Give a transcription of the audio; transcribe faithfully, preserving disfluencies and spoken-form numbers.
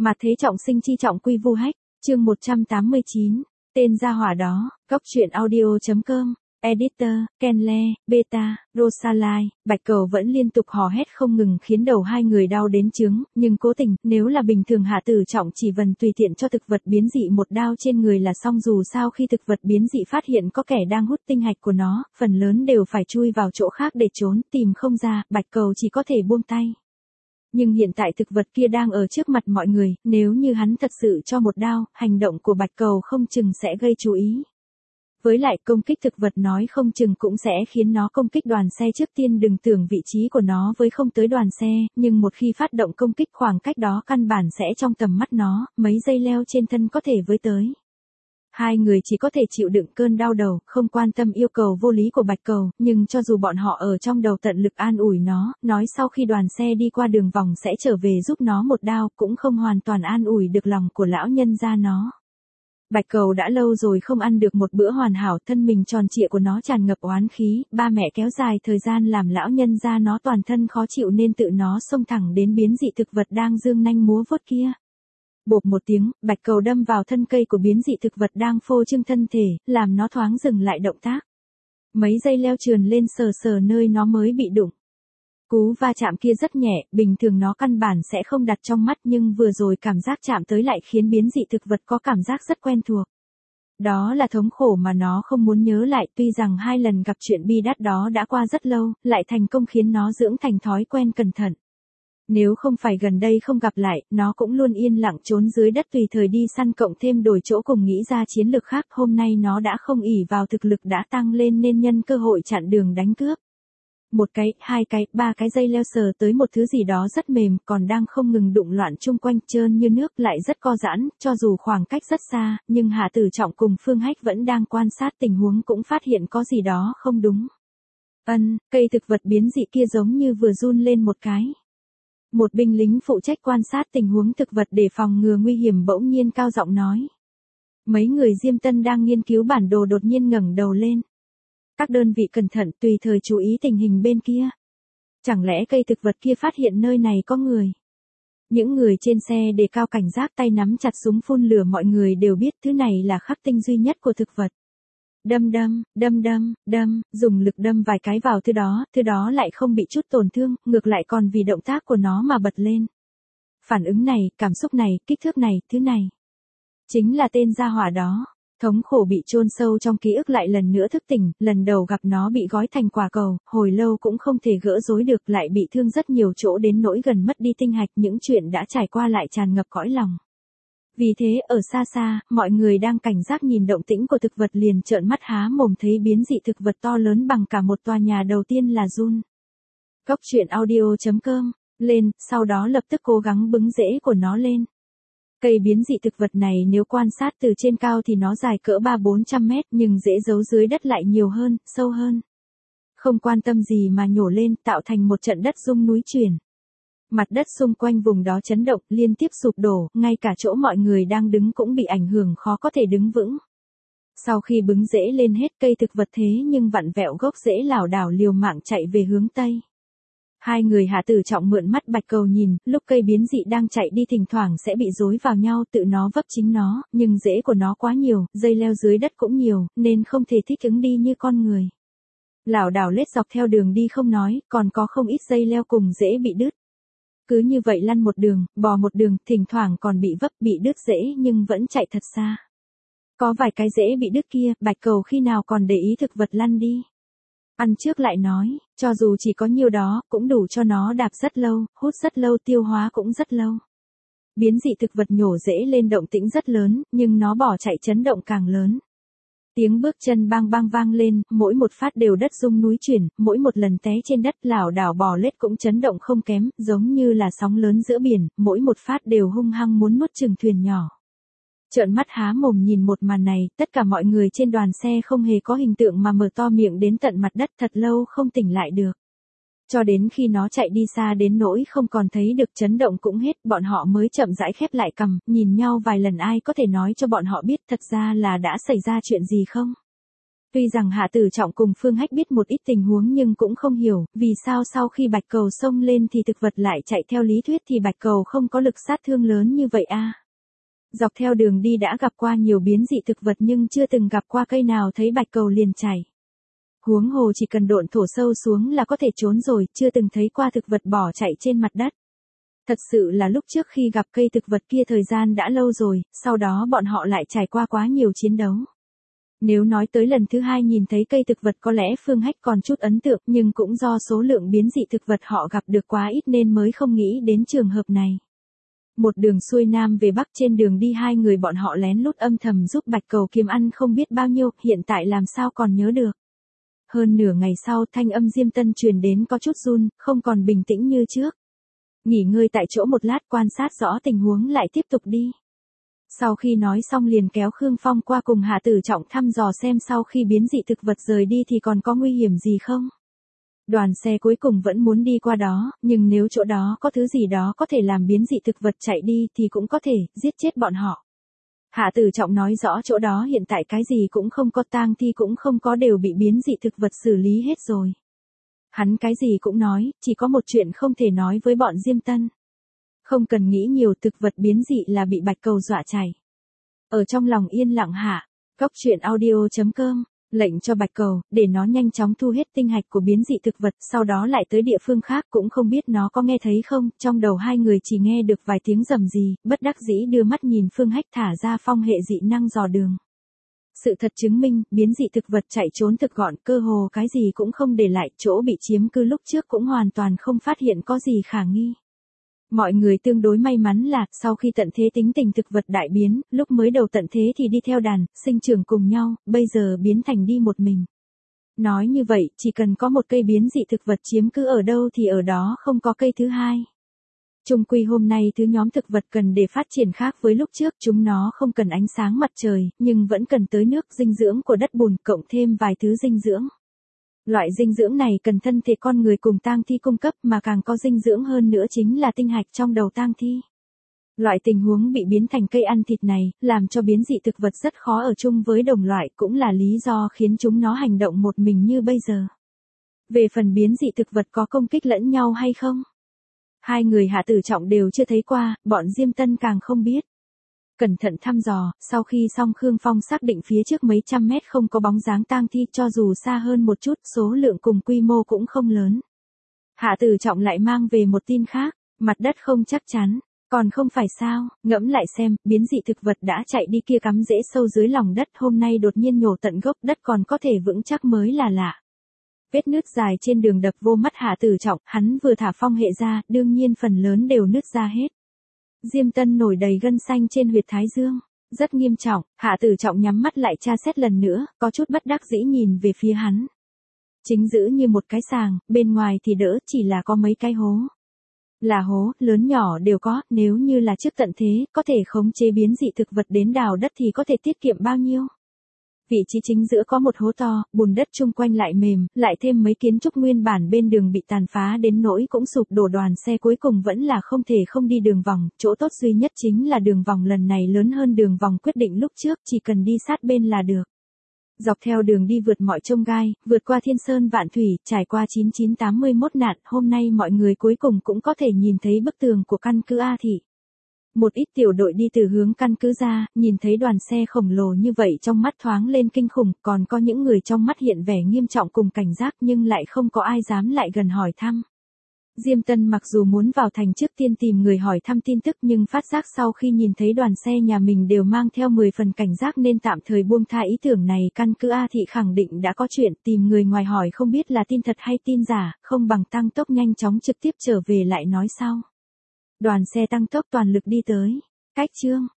Mà thế trọng sinh chi trọng quy vu hách, chương một trăm tám mươi chín, tên gia hỏa đó, góc truyện audio.com, editor, Kenle, Beta, Rosalai, Bạch Cầu vẫn liên tục hò hét không ngừng khiến đầu hai người đau đến chướng, nhưng cố tình, nếu là bình thường Hạ Tử Trọng chỉ vần tùy tiện cho thực vật biến dị một đao trên người là xong, dù sao khi thực vật biến dị phát hiện có kẻ đang hút tinh hạch của nó, phần lớn đều phải chui vào chỗ khác để trốn, tìm không ra, Bạch Cầu chỉ có thể buông tay. Nhưng hiện tại thực vật kia đang ở trước mặt mọi người, nếu như hắn thật sự cho một đao, hành động của Bạch Cầu không chừng sẽ gây chú ý. Với lại công kích thực vật nói không chừng cũng sẽ khiến nó công kích đoàn xe trước tiên, đừng tưởng vị trí của nó với không tới đoàn xe, nhưng một khi phát động công kích khoảng cách đó căn bản sẽ trong tầm mắt nó, mấy dây leo trên thân có thể với tới. Hai người chỉ có thể chịu đựng cơn đau đầu, không quan tâm yêu cầu vô lý của Bạch Cầu, nhưng cho dù bọn họ ở trong đầu tận lực an ủi nó, nói sau khi đoàn xe đi qua đường vòng sẽ trở về giúp nó một đao, cũng không hoàn toàn an ủi được lòng của lão nhân gia nó. Bạch Cầu đã lâu rồi không ăn được một bữa hoàn hảo, thân mình tròn trịa của nó tràn ngập oán khí, ba mẹ kéo dài thời gian làm lão nhân gia nó toàn thân khó chịu nên tự nó xông thẳng đến biến dị thực vật đang dương nanh múa vuốt kia. Bộp một tiếng, Bạch Cầu đâm vào thân cây của biến dị thực vật đang phô trương thân thể, làm nó thoáng dừng lại động tác. Mấy dây leo trườn lên sờ sờ nơi nó mới bị đụng. Cú va chạm kia rất nhẹ, bình thường nó căn bản sẽ không đặt trong mắt, nhưng vừa rồi cảm giác chạm tới lại khiến biến dị thực vật có cảm giác rất quen thuộc. Đó là thống khổ mà nó không muốn nhớ lại, tuy rằng hai lần gặp chuyện bi đát đó đã qua rất lâu, lại thành công khiến nó dưỡng thành thói quen cẩn thận. Nếu không phải gần đây không gặp lại, nó cũng luôn yên lặng trốn dưới đất tùy thời đi săn, cộng thêm đổi chỗ cùng nghĩ ra chiến lược khác, hôm nay nó đã không ỷ vào thực lực đã tăng lên nên nhân cơ hội chặn đường đánh cướp. Một cái, hai cái, ba cái dây leo sờ tới một thứ gì đó rất mềm, còn đang không ngừng đụng loạn chung quanh, trơn như nước, lại rất co giãn, cho dù khoảng cách rất xa, nhưng Hạ Tử Trọng cùng Phương Hách vẫn đang quan sát tình huống, cũng phát hiện có gì đó không đúng. Ân, cây thực vật biến dị kia giống như vừa run lên một cái. Một binh lính phụ trách quan sát tình huống thực vật để phòng ngừa nguy hiểm bỗng nhiên cao giọng nói. Mấy người Diêm Tân đang nghiên cứu bản đồ đột nhiên ngẩng đầu lên. Các đơn vị cẩn thận, tùy thời chú ý tình hình bên kia. Chẳng lẽ cây thực vật kia phát hiện nơi này có người? Những người trên xe đề cao cảnh giác, tay nắm chặt súng phun lửa, mọi người đều biết thứ này là khắc tinh duy nhất của thực vật. Đâm đâm, đâm đâm, đâm, dùng lực đâm vài cái vào thứ đó, thứ đó lại không bị chút tổn thương, ngược lại còn vì động tác của nó mà bật lên. Phản ứng này, cảm xúc này, kích thước này, thứ này. Chính là tên gia hỏa đó. Thống khổ bị chôn sâu trong ký ức lại lần nữa thức tỉnh, lần đầu gặp nó bị gói thành quả cầu, hồi lâu cũng không thể gỡ rối được, lại bị thương rất nhiều chỗ đến nỗi gần mất đi tinh hạch, những chuyện đã trải qua lại tràn ngập cõi lòng. Vì thế, ở xa xa, mọi người đang cảnh giác nhìn động tĩnh của thực vật liền trợn mắt há mồm thấy biến dị thực vật to lớn bằng cả một tòa nhà, đầu tiên là run. Góc truyện audio.com, lên, sau đó lập tức cố gắng bứng rễ của nó lên. Cây biến dị thực vật này nếu quan sát từ trên cao thì nó dài cỡ ba bốn trăm mét, nhưng rễ giấu dưới đất lại nhiều hơn, sâu hơn. Không quan tâm gì mà nhổ lên, tạo thành một trận đất rung núi chuyển. Mặt đất xung quanh vùng đó chấn động, liên tiếp sụp đổ, ngay cả chỗ mọi người đang đứng cũng bị ảnh hưởng, khó có thể đứng vững. Sau khi bứng rễ lên hết, cây thực vật thế nhưng vặn vẹo gốc rễ lảo đảo liều mạng chạy về hướng Tây. Hai người Hạ Tử Trọng mượn mắt Bạch Cầu nhìn, lúc cây biến dị đang chạy đi thỉnh thoảng sẽ bị rối vào nhau, tự nó vấp chính nó, nhưng rễ của nó quá nhiều, dây leo dưới đất cũng nhiều, nên không thể thích ứng đi như con người. Lảo đảo lết dọc theo đường đi không nói, còn có không ít dây leo cùng rễ bị đứt. Cứ như vậy lăn một đường, bò một đường, thỉnh thoảng còn bị vấp, bị đứt rễ nhưng vẫn chạy thật xa. Có vài cái rễ bị đứt kia, Bạch Cầu khi nào còn để ý thực vật lăn đi. Ăn trước lại nói, cho dù chỉ có nhiêu đó, cũng đủ cho nó đạp rất lâu, hút rất lâu, tiêu hóa cũng rất lâu. Biến dị thực vật nhổ rễ lên động tĩnh rất lớn, nhưng nó bỏ chạy chấn động càng lớn. Tiếng bước chân bang bang vang lên, mỗi một phát đều đất rung núi chuyển, mỗi một lần té trên đất lảo đảo bò lết cũng chấn động không kém, giống như là sóng lớn giữa biển, mỗi một phát đều hung hăng muốn nuốt chửng thuyền nhỏ. Trợn mắt há mồm nhìn một màn này, tất cả mọi người trên đoàn xe không hề có hình tượng mà mở to miệng đến tận mặt đất, thật lâu không tỉnh lại được. Cho đến khi nó chạy đi xa đến nỗi không còn thấy được, chấn động cũng hết, bọn họ mới chậm rãi khép lại cằm, nhìn nhau vài lần, ai có thể nói cho bọn họ biết thật ra là đã xảy ra chuyện gì không? Tuy rằng Hạ Tử Trọng cùng Phương Hách biết một ít tình huống nhưng cũng không hiểu, vì sao sau khi bạch cầu xông lên thì thực vật lại chạy, theo lý thuyết thì bạch cầu không có lực sát thương lớn như vậy a. Dọc theo đường đi đã gặp qua nhiều biến dị thực vật nhưng chưa từng gặp qua cây nào thấy bạch cầu liền chảy. Huống hồ chỉ cần độn thổ sâu xuống là có thể trốn rồi, chưa từng thấy qua thực vật bỏ chạy trên mặt đất. Thật sự là lúc trước khi gặp cây thực vật kia thời gian đã lâu rồi, sau đó bọn họ lại trải qua quá nhiều chiến đấu. Nếu nói tới lần thứ hai nhìn thấy cây thực vật có lẽ Phương Hách còn chút ấn tượng nhưng cũng do số lượng biến dị thực vật họ gặp được quá ít nên mới không nghĩ đến trường hợp này. Một đường xuôi nam về bắc, trên đường đi hai người bọn họ lén lút âm thầm giúp bạch cầu kiếm ăn không biết bao nhiêu, hiện tại làm sao còn nhớ được. Hơn nửa ngày sau thanh âm Diêm Tân truyền đến có chút run, không còn bình tĩnh như trước. Nghỉ ngơi tại chỗ một lát quan sát rõ tình huống lại tiếp tục đi. Sau khi nói xong liền kéo Khương Phong qua cùng Hạ Tử Trọng thăm dò xem sau khi biến dị thực vật rời đi thì còn có nguy hiểm gì không. Đoàn xe cuối cùng vẫn muốn đi qua đó, nhưng nếu chỗ đó có thứ gì đó có thể làm biến dị thực vật chạy đi thì cũng có thể giết chết bọn họ. Hạ Tử Trọng nói rõ chỗ đó hiện tại cái gì cũng không có, tang thi cũng không có, đều bị biến dị thực vật xử lý hết rồi. Hắn cái gì cũng nói, chỉ có một chuyện không thể nói với bọn Diêm Tân. Không cần nghĩ nhiều, thực vật biến dị là bị bạch cầu dọa chảy. Ở trong lòng yên lặng hạ, góc truyện audio chấm com, lệnh cho bạch cầu, để nó nhanh chóng thu hết tinh hạch của biến dị thực vật, sau đó lại tới địa phương khác, cũng không biết nó có nghe thấy không, trong đầu hai người chỉ nghe được vài tiếng rầm rì, bất đắc dĩ đưa mắt nhìn Phương Hách thả ra phong hệ dị năng dò đường. Sự thật chứng minh, biến dị thực vật chạy trốn thực gọn, cơ hồ cái gì cũng không để lại, chỗ bị chiếm cư lúc trước cũng hoàn toàn không phát hiện có gì khả nghi. Mọi người tương đối may mắn là, sau khi tận thế tính tình thực vật đại biến, lúc mới đầu tận thế thì đi theo đàn, sinh trưởng cùng nhau, bây giờ biến thành đi một mình. Nói như vậy, chỉ cần có một cây biến dị thực vật chiếm cứ ở đâu thì ở đó không có cây thứ hai. Chung quy hôm nay thứ nhóm thực vật cần để phát triển khác với lúc trước, chúng nó không cần ánh sáng mặt trời, nhưng vẫn cần tới nước dinh dưỡng của đất bùn, cộng thêm vài thứ dinh dưỡng. Loại dinh dưỡng này cần thân thể con người cùng tang thi cung cấp, mà càng có dinh dưỡng hơn nữa chính là tinh hạch trong đầu tang thi. Loại tình huống bị biến thành cây ăn thịt này, làm cho biến dị thực vật rất khó ở chung với đồng loại, cũng là lý do khiến chúng nó hành động một mình như bây giờ. Về phần biến dị thực vật có công kích lẫn nhau hay không? Hai người Hạ Tử Trọng đều chưa thấy qua, bọn Diêm Tân càng không biết. Cẩn thận thăm dò, sau khi xong Khương Phong xác định phía trước mấy trăm mét không có bóng dáng tang thi, cho dù xa hơn một chút, số lượng cùng quy mô cũng không lớn. Hạ Tử Trọng lại mang về một tin khác, mặt đất không chắc chắn, còn không phải sao, ngẫm lại xem, biến dị thực vật đã chạy đi kia cắm rễ sâu dưới lòng đất, hôm nay đột nhiên nhổ tận gốc, đất còn có thể vững chắc mới là lạ. Vết nứt dài trên đường đập vô mắt Hạ Tử Trọng, hắn vừa thả phong hệ ra, đương nhiên phần lớn đều nứt ra hết. Diêm Tân nổi đầy gân xanh trên huyệt thái dương, rất nghiêm trọng. Hạ Tử Trọng nhắm mắt lại tra xét lần nữa, có chút bất đắc dĩ nhìn về phía hắn. Chính giữ như một cái sàng, bên ngoài thì đỡ, chỉ là có mấy cái hố. Là hố, lớn nhỏ đều có, nếu như là trước tận thế, có thể khống chế biến dị thực vật đến đào đất thì có thể tiết kiệm bao nhiêu. Vị trí chính giữa có một hố to, bùn đất chung quanh lại mềm, lại thêm mấy kiến trúc nguyên bản bên đường bị tàn phá đến nỗi cũng sụp đổ, đoàn xe cuối cùng vẫn là không thể không đi đường vòng, chỗ tốt duy nhất chính là đường vòng lần này lớn hơn đường vòng quyết định lúc trước, chỉ cần đi sát bên là được. Dọc theo đường đi vượt mọi chông gai, vượt qua thiên sơn vạn thủy, trải qua chín chín tám mươi mốt nạn, hôm nay mọi người cuối cùng cũng có thể nhìn thấy bức tường của căn cứ A Thị. Một ít tiểu đội đi từ hướng căn cứ ra, nhìn thấy đoàn xe khổng lồ như vậy trong mắt thoáng lên kinh khủng, còn có những người trong mắt hiện vẻ nghiêm trọng cùng cảnh giác nhưng lại không có ai dám lại gần hỏi thăm. Diêm Tân mặc dù muốn vào thành trước tiên tìm người hỏi thăm tin tức nhưng phát giác sau khi nhìn thấy đoàn xe nhà mình đều mang theo mười phần cảnh giác nên tạm thời buông tha ý tưởng này. Căn cứ A Thị khẳng định đã có chuyện, tìm người ngoài hỏi không biết là tin thật hay tin giả, không bằng tăng tốc nhanh chóng trực tiếp trở về lại nói sau. Đoàn xe tăng tốc toàn lực đi tới. Cách chương